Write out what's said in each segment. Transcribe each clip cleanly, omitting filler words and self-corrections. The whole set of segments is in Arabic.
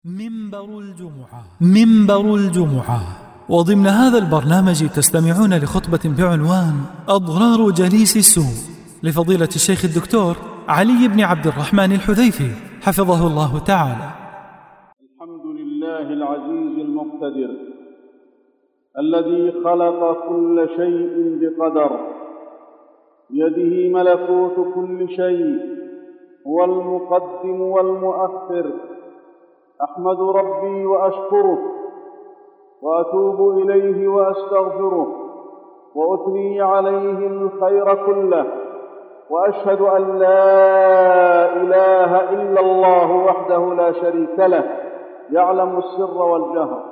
منبر الجمعة. وضمن هذا البرنامج تستمعون لخطبة بعنوان أضرار جليس السوء لفضيلة الشيخ الدكتور علي بن عبد الرحمن الحذيفي حفظه الله تعالى. الحمد لله العزيز المقتدر الذي خلق كل شيء بقدر، بيده ملكوت كل شيء، هو المقدم والمؤخر. أحمد ربي وأشكره وأتوب إليه وأستغفره وأثني عليه الخير كله، وأشهد أن لا إله إلا الله وحده لا شريك له يعلم السر والجهر،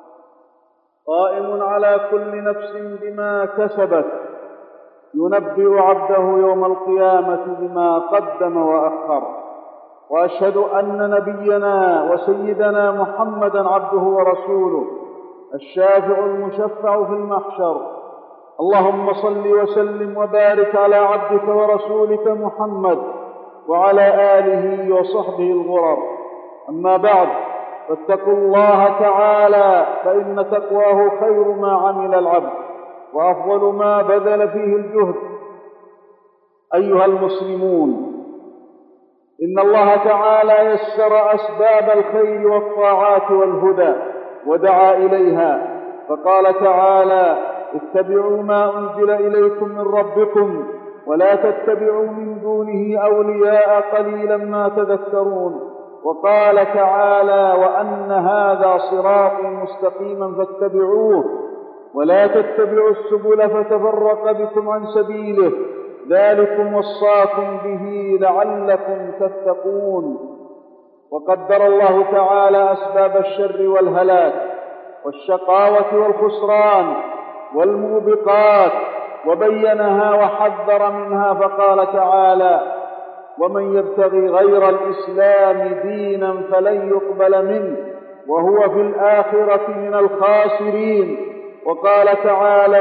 قائم على كل نفس بما كسبت، ينبئ عبده يوم القيامة بما قدم وأخر. وأشهد أن نبينا وسيدنا محمدًا عبده ورسوله الشافع المشفع في المحشر. اللهم صل وسلم وبارك على عبدك ورسولك محمد وعلى آله وصحبه الغرر. أما بعد، فاتقوا الله تعالى، فإن تقواه خير ما عمل العبد وأفضل ما بذل فيه الجهد. أيها المسلمون، إن الله تعالى يسر أسباب الخير والطاعات والهدى ودعا إليها، فقال تعالى: اتبعوا ما أنزل إليكم من ربكم ولا تتبعوا من دونه أولياء قليلا ما تذكرون. وقال تعالى: وأن هذا صراطي مستقيما فاتبعوه ولا تتبعوا السبل فتفرق بكم عن سبيله، ذلكم وصاكم به لعلكم تتقون. وقدر الله تعالى أسباب الشر والهلاك والشقاوة والخسران والموبقات وبينها وحذر منها، فقال تعالى: ومن يبتغي غير الإسلام دينا فلن يقبل منه وهو في الآخرة من الخاسرين. وقال تعالى: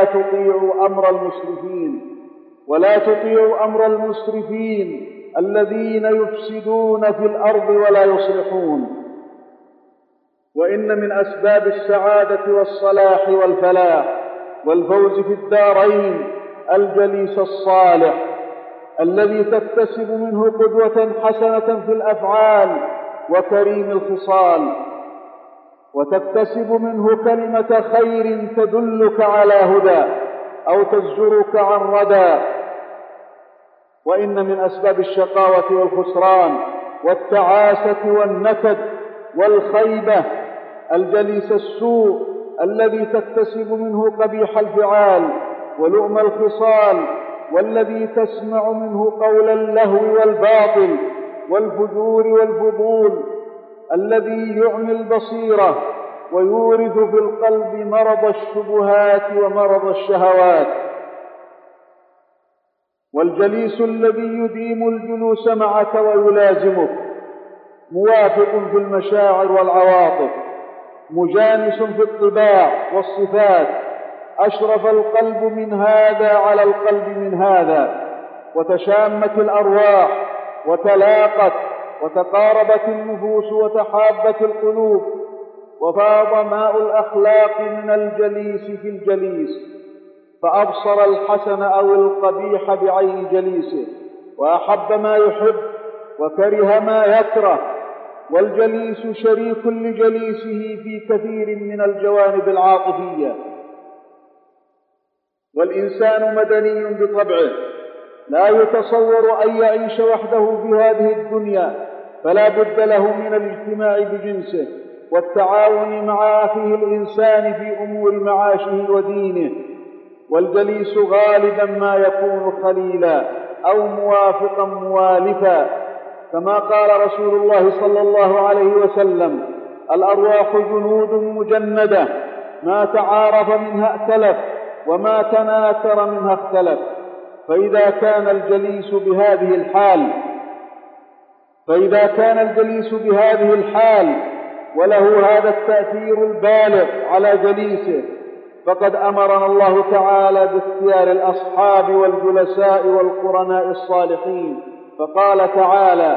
ولا تطيعوا أمر المسرفين الذين يفسدون في الأرض ولا يصلحون. وإن من أسباب السعادة والصلاح والفلاح والفوز في الدارين الجليس الصالح الذي تكتسب منه قدوة حسنة في الأفعال وكريم الخصال، وتكتسب منه كلمة خير تدلك على هدى أو تزجرك عن ردى. وإن من أسباب الشقاوة والخسران والتعاسة والنكد والخيبة الجليس السوء الذي تكتسب منه قبيح الفعال ولؤم الخصال، والذي تسمع منه قول اللهو والباطل والفجور والفضول، الذي يعمي البصيرة ويورث في القلب مرض الشبهات ومرض الشهوات. والجليس الذي يديم الجلوس معك ويلازمك موافق في المشاعر والعواطف، مجانس في الطباع والصفات، أشرف القلب من هذا على القلب من هذا، وتشامت الأرواح وتلاقت وتقاربت النفوس وتحابت القلوب، وفاض ماء الأخلاق من الجليس في الجليس، فأبصر الحسن أو القبيح بعين جليسه، وأحب ما يحب وكره ما يكره. والجليس شريك لجليسه في كثير من الجوانب العاطفية. والإنسان مدني بطبعه، لا يتصور أن يعيش وحده في هذه الدنيا، فلا بد له من الاجتماع بجنسه والتعاون مع أخيه الإنسان في أمور معاشه ودينه. والجليس غالبا ما يكون خليلا أو موافقا موالفا، كما قال رسول الله صلى الله عليه وسلم: الأرواح جنود مجندة، ما تعارف منها ائتلف وما تناكر منها اختلف. فإذا كان الجليس بهذه الحال وله هذا التأثير البالغ على جليسه، فقد أمرنا الله تعالى باختيار الأصحاب والجلساء والقرناء الصالحين، فقال تعالى: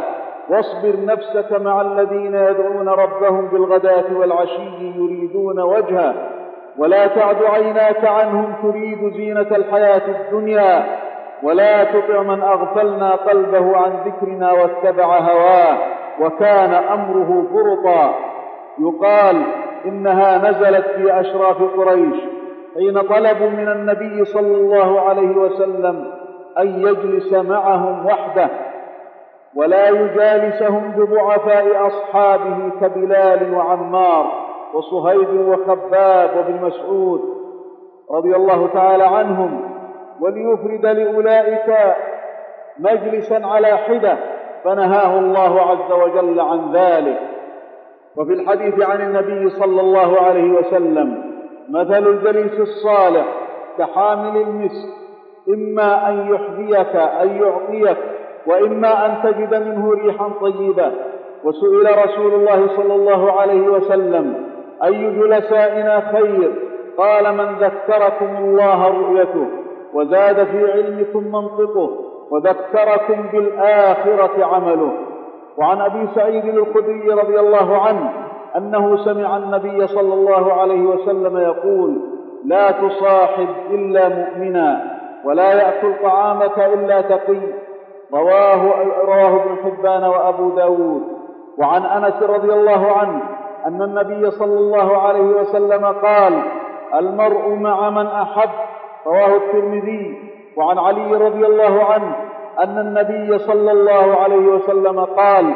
واصبر نفسك مع الذين يدعون ربهم بالغداة والعشي يريدون وجهه ولا تعد عيناك عنهم تريد زينة الحياة الدنيا ولا تطع من أغفلنا قلبه عن ذكرنا واتبع هواه وكان أمره فرطا. يقال إنها نزلت في أشراف قريش حين طلبوا من النبي صلى الله عليه وسلم أن يجلس معهم وحده ولا يجالسهم بضعفاء أصحابه كبلال وعمار وصهيب وخباب وابن مسعود رضي الله تعالى عنهم، وليفرد لأولئك مجلسا على حدة، فنهاه الله عز وجل عن ذلك. وفي الحديث عن النبي صلى الله عليه وسلم: مثل الجليس الصالح كحامل المسك، إما أن يحذيك أن يعطيك وإما أن تجد منه ريحا طيبة. وسئل رسول الله صلى الله عليه وسلم: أي جلسائنا خير؟ قال: من ذكركم الله رؤيته وزاد في علمكم منطقه وذكركم بالآخرة عمله. وعن أبي سعيد الخدري رضي الله عنه أنه سمع النبي صلى الله عليه وسلم يقول: لا تصاحب إلا مؤمنا ولا يأكل طعامك إلا تقي. رواه ابن حبان وأبو داود. وعن أنس رضي الله عنه أن النبي صلى الله عليه وسلم قال: المرء مع من أحب. رواه الترمذي. وعن علي رضي الله عنه أن النبي صلى الله عليه وسلم قال: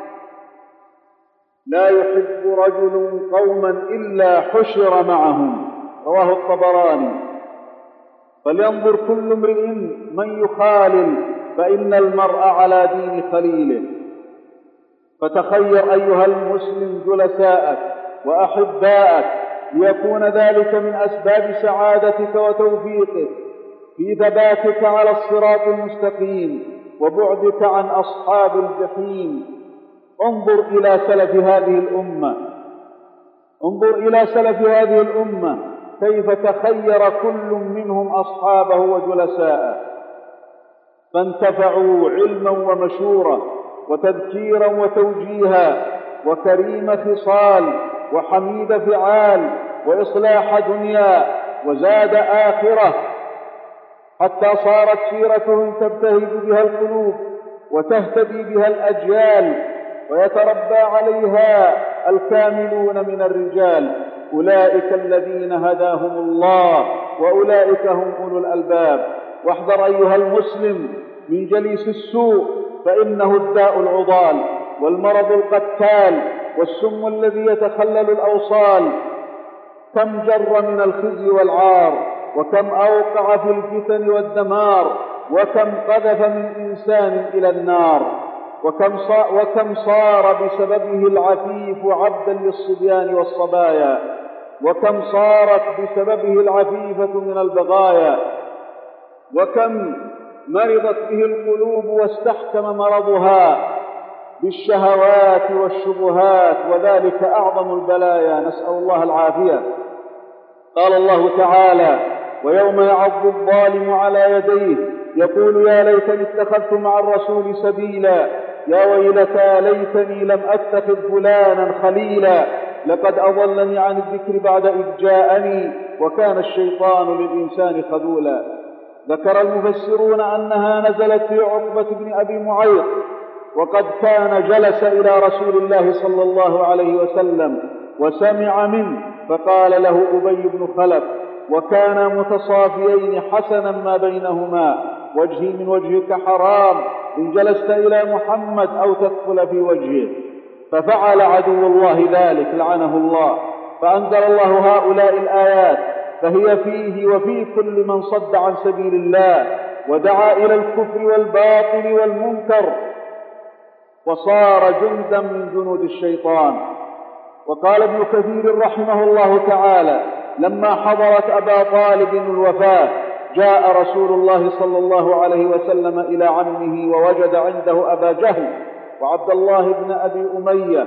لا يحب رجل قوما إلا حشر معهم. رواه الطبراني. فلينظر كل امرئ من يخالل فإن المرء على دين خليله. فتخير أيها المسلم جلساءك وأحباءك ليكون ذلك من أسباب سعادتك وتوفيقك في ثباتك على الصراط المستقيم وبعدك عن أصحاب الجحيم. انظر إلى سلف هذه الأمة كيف تخير كل منهم أصحابه وجلساءه، فانتفعوا علما ومشورا وتذكيرا وتوجيها وكريم خصال وحميد فعال وإصلاح دنيا وزاد آخرة، حتى صارت سيرتهم تبتهج بها القلوب وتهتدي بها الأجيال ويتربى عليها الكاملون من الرجال. أولئك الذين هداهم الله وأولئك هم أولو الألباب. واحذر أيها المسلم من جليس السوء، فإنه الداء العضال والمرض القتال والسم الذي يتخلل الأوصال. كم جر من الخزي والعار، وكم أوقع في الفتن والدمار، وكم قذف من إنسان إلى النار، وكم صار بسببه العفيف عبدا للصبيان والصبايا، وكم صارت بسببه العفيفة من البغايا، وكم مرضت به القلوب واستحكم مرضها بالشهوات والشبهات، وذلك أعظم البلايا، نسأل الله العافية. قال الله تعالى: ويوم يعض الظالم على يديه يقول يا ليتني اتخذت مع الرسول سبيلا، يا ويلتى ليتني لم أتخذ فلانا خليلا، لقد أضلني عن الذكر بعد إذ جاءني وكان الشيطان للإنسان خذولا. ذكر المفسرون أنها نزلت في عقبة بن أبي معيط، وقد كان جلس إلى رسول الله صلى الله عليه وسلم وسمع منه، فقال له أبي بن خلف، وكانا متصافيين حسنا ما بينهما: وجهي من وجهك حرام إن جلست إلى محمد أو تدخل في وجهه. ففعل عدو الله ذلك لعنه الله، فأنزل الله هؤلاء الآيات، فهي فيه وفي كل من صد عن سبيل الله ودعا إلى الكفر والباطل والمنكر وصار جندا من جنود الشيطان. وقال ابن كثير رحمه الله تعالى: لما حضرت أبا طالب الوفاة جاء رسول الله صلى الله عليه وسلم إلى عمه ووجد عنده أبا جهل وعبد الله بن أبي أمية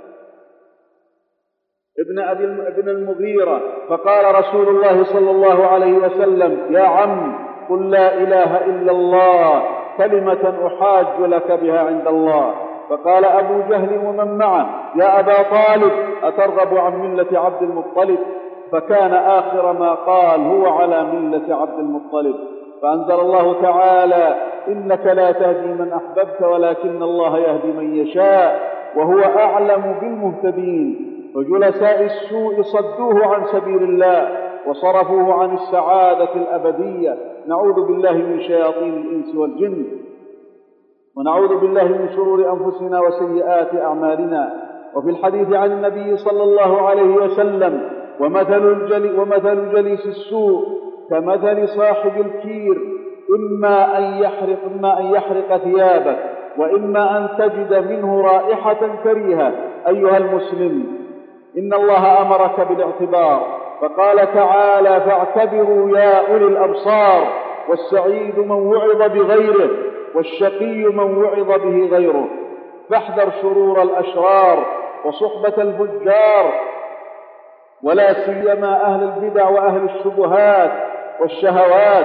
ابن المغيرة، فقال رسول الله صلى الله عليه وسلم: يا عم، قل لا إله إلا الله كلمة أحاج لك بها عند الله. فقال أبو جهل ومن معه: يا أبا طالب أترغب عن ملة عبد المطلب؟ فكان آخر ما قال: هو على ملة عبد المطلب. فأنزل الله تعالى: إنك لا تهدي من أحببت ولكن الله يهدي من يشاء وهو أعلم بالمهتدين. فجلساء السوء صدوه عن سبيل الله وصرفوه عن السعادة الأبدية. نعوذ بالله من شياطين الإنس والجن، ونعوذ بالله من شرور أنفسنا وسيئات أعمالنا. وفي الحديث عن النبي صلى الله عليه وسلم: ومثل جليس السوء كمثل صاحب الكير، إما أن يحرق ثيابك وإما أن تجد منه رائحة كريهة. أيها المسلم، إن الله أمرك بالاعتبار، فقال تعالى: فاعتبروا يا أولي الأبصار. والسعيد من وعظ بغيره والشقي من وعظ به غيره. فاحذر شرور الأشرار وصحبة الفجار، ولا سيما أهل البدع وأهل الشبهات والشهوات،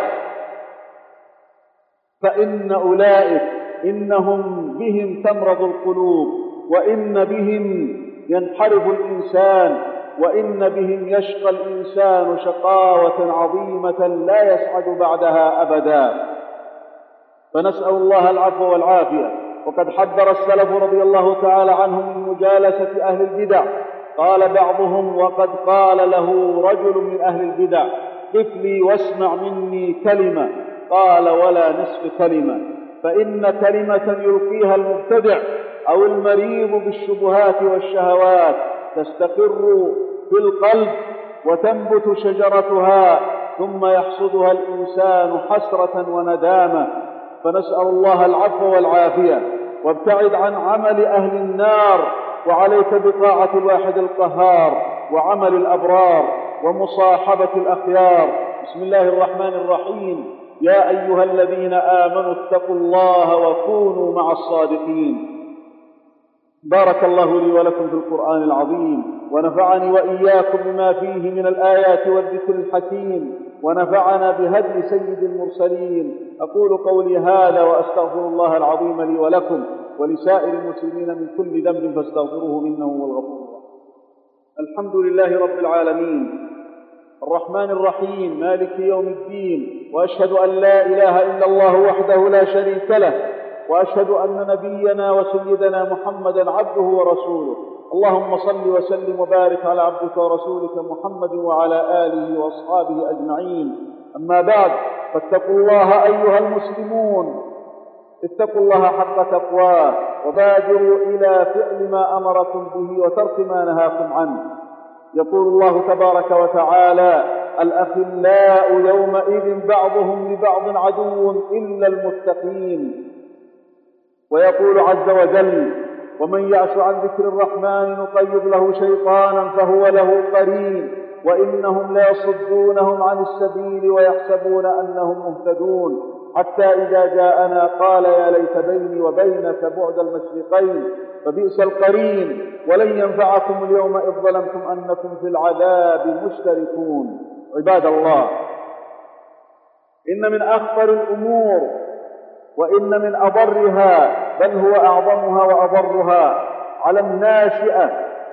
فإن أولئك إنهم بهم تمرض القلوب، وإن بهم ينحرف الإنسان، وإن بهم يشقى الإنسان شقاوة عظيمة لا يسعد بعدها أبدا. فنسأل الله العفو والعافية. وقد حذر السلف رضي الله تعالى عنهم من مجالسة أهل البدع. قال بعضهم: وقد قال له رجل من أهل البدع: قف لي واسمع مني كلمة. قال: ولا نصف كلمة. فإن كلمة يلقيها المبتدع أو المريض بالشبهات والشهوات تستقر في القلب وتنبت شجرتها، ثم يحصدها الإنسان حسرة وندامة. فنسأل الله العفو والعافية. وابتعد عن عمل أهل النار، وعليك بطاعة الواحد القهار وعمل الأبرار ومصاحبة الأخيار. بسم الله الرحمن الرحيم. يا أيها الذين آمنوا اتقوا الله وكونوا مع الصادقين. بارك الله لي ولكم في القرآن العظيم، ونفعني وإياكم بما فيه من الآيات والذكر الحكيم، ونفعنا بهدي سيد المرسلين. أقول قولي هذا وأستغفر الله العظيم لي ولكم ولسائر المسلمين من كل ذنب فاستغفروه إنه هو الغفور الرحيم. الحمد لله رب العالمين الرحمن الرحيم مالك يوم الدين، وأشهد أن لا إله إلا الله وحده لا شريك له، وأشهد أن نبينا وسيدنا محمدا عبده ورسوله. اللهم صل وسلم وبارك على عبدك ورسولك محمد وعلى آله وأصحابه أجمعين. أما بعد، فاتقوا الله أيها المسلمون، اتقوا الله حق تقواه، وبادروا إلى فعل ما أمركم به وترك ما نهاكم عنه. يقول الله تبارك وتعالى: الأخلاء يومئذ بعضهم لبعض عدو إلا المتقين. ويقول عز وجل: ومن يعش عن ذكر الرحمن نقيض له شيطانا فهو له قرين وإنهم ليصدونهم عن السبيل ويحسبون أنهم مهتدون حتى إذا جاءنا قال يا ليت بيني وبينك بعد المشرقين فبئس القرين ولن ينفعكم اليوم إذ ظلمتم أنكم في العذاب مشتركون. عباد الله، إن من أخطر الأمور وإن من أضرها بل هو أعظمها وأضرها على الناشئة،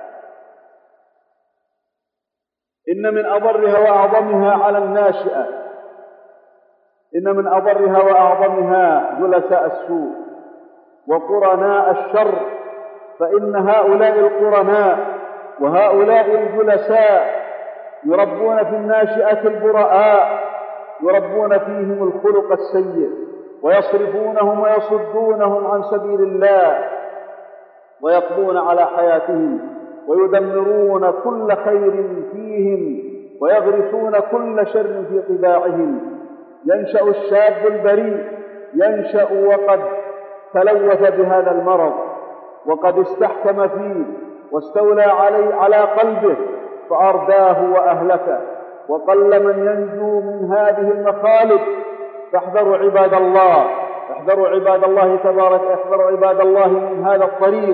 إن من أضرها وأعظمها على الناشئة، إن من أضرها وأعظمها جلساء السوء وقرناء الشر، فإن هؤلاء القرناء وهؤلاء الجلساء يربون في الناشئة البراء، يربون فيهم الخلق السيء ويصرفونهم ويصدونهم عن سبيل الله ويقضون على حياتهم ويدمرون كل خير فيهم ويغرسون كل شر في طباعهم. ينشأ الشاب البريء، ينشأ وقد تلوث بهذا المرض وقد استحكم فيه واستولى على قلبه فأرداه وأهلكه، وقل من ينجو من هذه المخالب. فاحذروا عباد الله، احذروا عباد الله تبارك، احذروا عباد الله من هذا الطريق،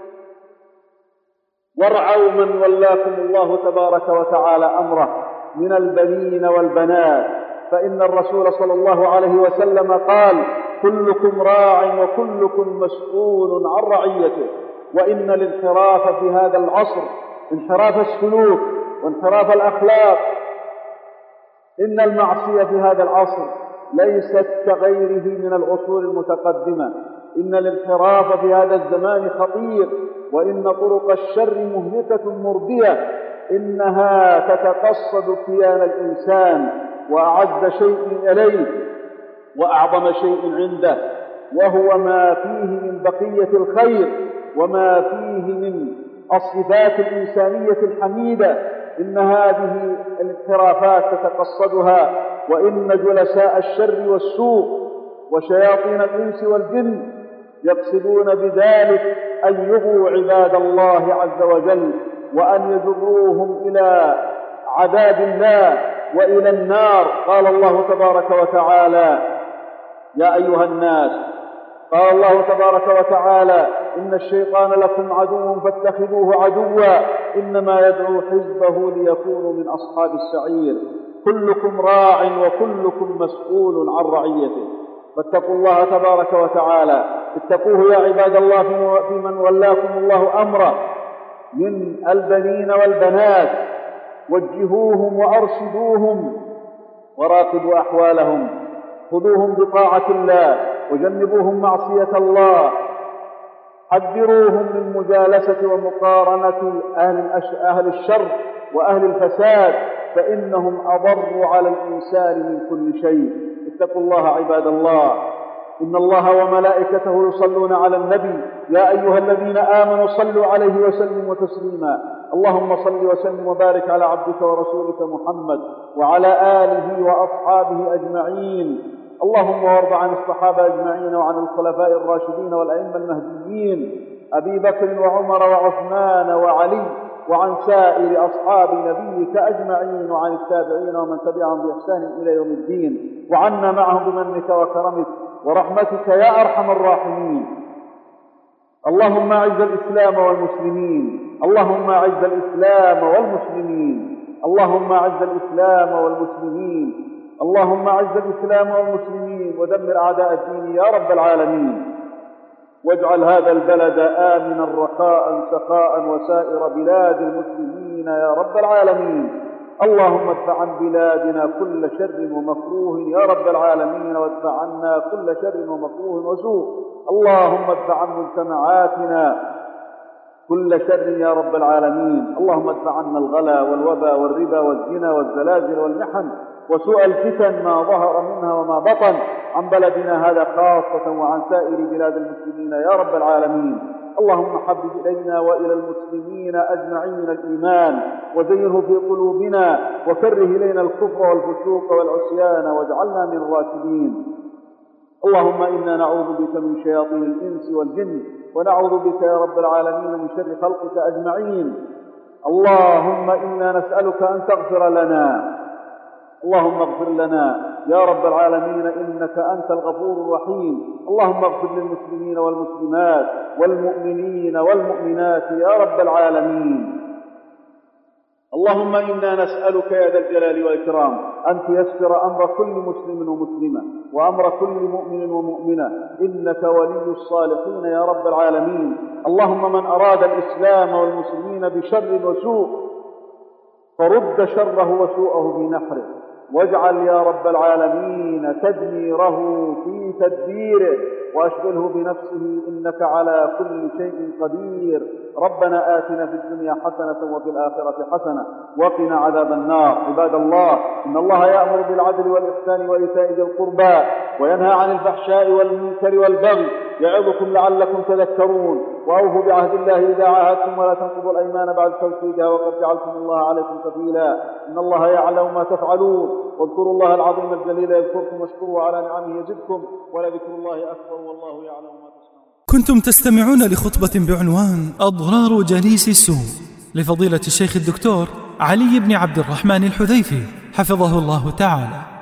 وارعوا من ولاكم الله تبارك وتعالى أمره من البنين والبنات. فإن الرسول صلى الله عليه وسلم قال: كلكم راع وكلكم مسؤول عن رعيته. وإن الانحراف في هذا العصر، انحراف السلوك وانحراف الأخلاق، إن المعصية في هذا العصر ليست كغيره من العصور المتقدمة. إن الانحراف في هذا الزمان خطير، وإن طرق الشر مهلكة مردية، إنها تتقصد كيان الإنسان وأعز شيء إليه وأعظم شيء عنده، وهو ما فيه من بقية الخير وما فيه من الصفات الإنسانية الحميدة. إن هذه الانحرافات تتقصدها، وإن جلساء الشر والسوء وشياطين الإنس والجن يقصدون بذلك أن يغووا عباد الله عز وجل، وأن يجروهم إلى عذاب الله وإلى النار. قال الله تبارك وتعالى: يا أيها الناس، قال الله تبارك وتعالى: إن الشيطان لكم عدو فاتخذوه عدوا إنما يدعو حزبه ليكونوا من أصحاب السعير. كلكم راع وكلكم مسؤول عن رعيته. فاتقوا الله تبارك وتعالى، اتقوه يا عباد الله في من ولاكم الله أمره من البنين والبنات، وجهوهم وأرشدوهم وراقبوا أحوالهم، خذوهم بطاعة الله وجنبوهم معصية الله، حذروهم من مجالسة ومقارنة أهل الشر وأهل الفساد، فإنهم أضر على الإنسان من كل شيء. اتقوا الله عباد الله. إن الله وملائكته يصلون على النبي، يا أيها الذين آمنوا صلوا عليه وسلموا تسليما. اللهم صل وسلم وبارك على عبدك ورسولك محمد وعلى آله وأصحابه أجمعين. اللهم وارض عن الصحابة أجمعين وعن الخلفاء الراشدين والأئمة المهديين أبي بكر وعمر وعثمان وعلي، وعن سائر أصحاب نبيك أجمعين، وعن التابعين ومن تبعهم بإحسان إلى يوم الدين، وعنا معهم بمنك وكرمك ورحمتك يا أرحم الراحمين. اللهم أعز الإسلام والمسلمين، اللهم أعز الإسلام والمسلمين، اللهم أعز الإسلام والمسلمين، اللهم أعز الإسلام والمسلمين ودمر أعداء الدين يا رب العالمين. واجعل هذا البلد آمنا رخاء سخاء وسائر بلاد المسلمين يا رب العالمين. اللهم ادفع عن بلادنا كل شر ومكروه يا رب العالمين، وادفع عنا كل شر ومكروه وسوء. اللهم ادفع عن مجتمعاتنا كل شر يا رب العالمين. اللهم ادفع عنا الغلا والوبا والربا والزنا والزلازل والمحن وسوء الفتن ما ظهر منها وما بطن عن بلدنا هذا خاصة وعن سائر بلاد المسلمين يا رب العالمين. اللهم حبب إلينا وإلى المسلمين أجمعين الإيمان وزينه في قلوبنا، وكره إلينا الكفر والفسوق والعصيان واجعلنا من الراشدين. اللهم إنا نعوذ بك من شياطين الإنس والجن، ونعوذ بك يا رب العالمين من شر خلقك أجمعين. اللهم إنا نسألك أن تغفر لنا، اللهم اغفر لنا يا رب العالمين إنك أنت الغفور الرحيم. اللهم اغفر للمسلمين والمسلمات والمؤمنين والمؤمنات يا رب العالمين. اللهم إنا نسألك يا ذا الجلال والإكرام أن تيسر أمر كل مسلم ومسلمة وأمر كل مؤمن ومؤمنة، إنك ولي الصالحين يا رب العالمين. اللهم من أراد الإسلام والمسلمين بشر وسوء فرد شره وسوءه في نحره، واجعل يا رب العالمين تدميره في تدبيره، وأشغله بنفسه إنك على كل شيء قدير. ربنا آتنا في الدنيا حسنة وفي الآخرة حسنة وقنا عذاب النار. عباد الله، إن الله يأمر بالعدل والإحسان وإيتاء ذي القربى وينهى عن الفحشاء والمنكر والبغي، يعظكم لعلكم تذكرون. وأوفوا بعهد الله إذا عاهدتم ولا تنقضوا الأيمان بعد توكيدها وقد جعلتم الله عليكم كفيلا. إن الله يعلم ما تفعلون. واذكروا الله العظيم الجليل يذكركم، واشكروا على نعمه يزدكم، ولذكر الله أكبر والله يعلم ما تصنعون. كنتم تستمعون لخطبة بعنوان أضرار جليس السوء لفضيلة الشيخ الدكتور علي بن عبد الرحمن الحذيفي حفظه الله تعالى.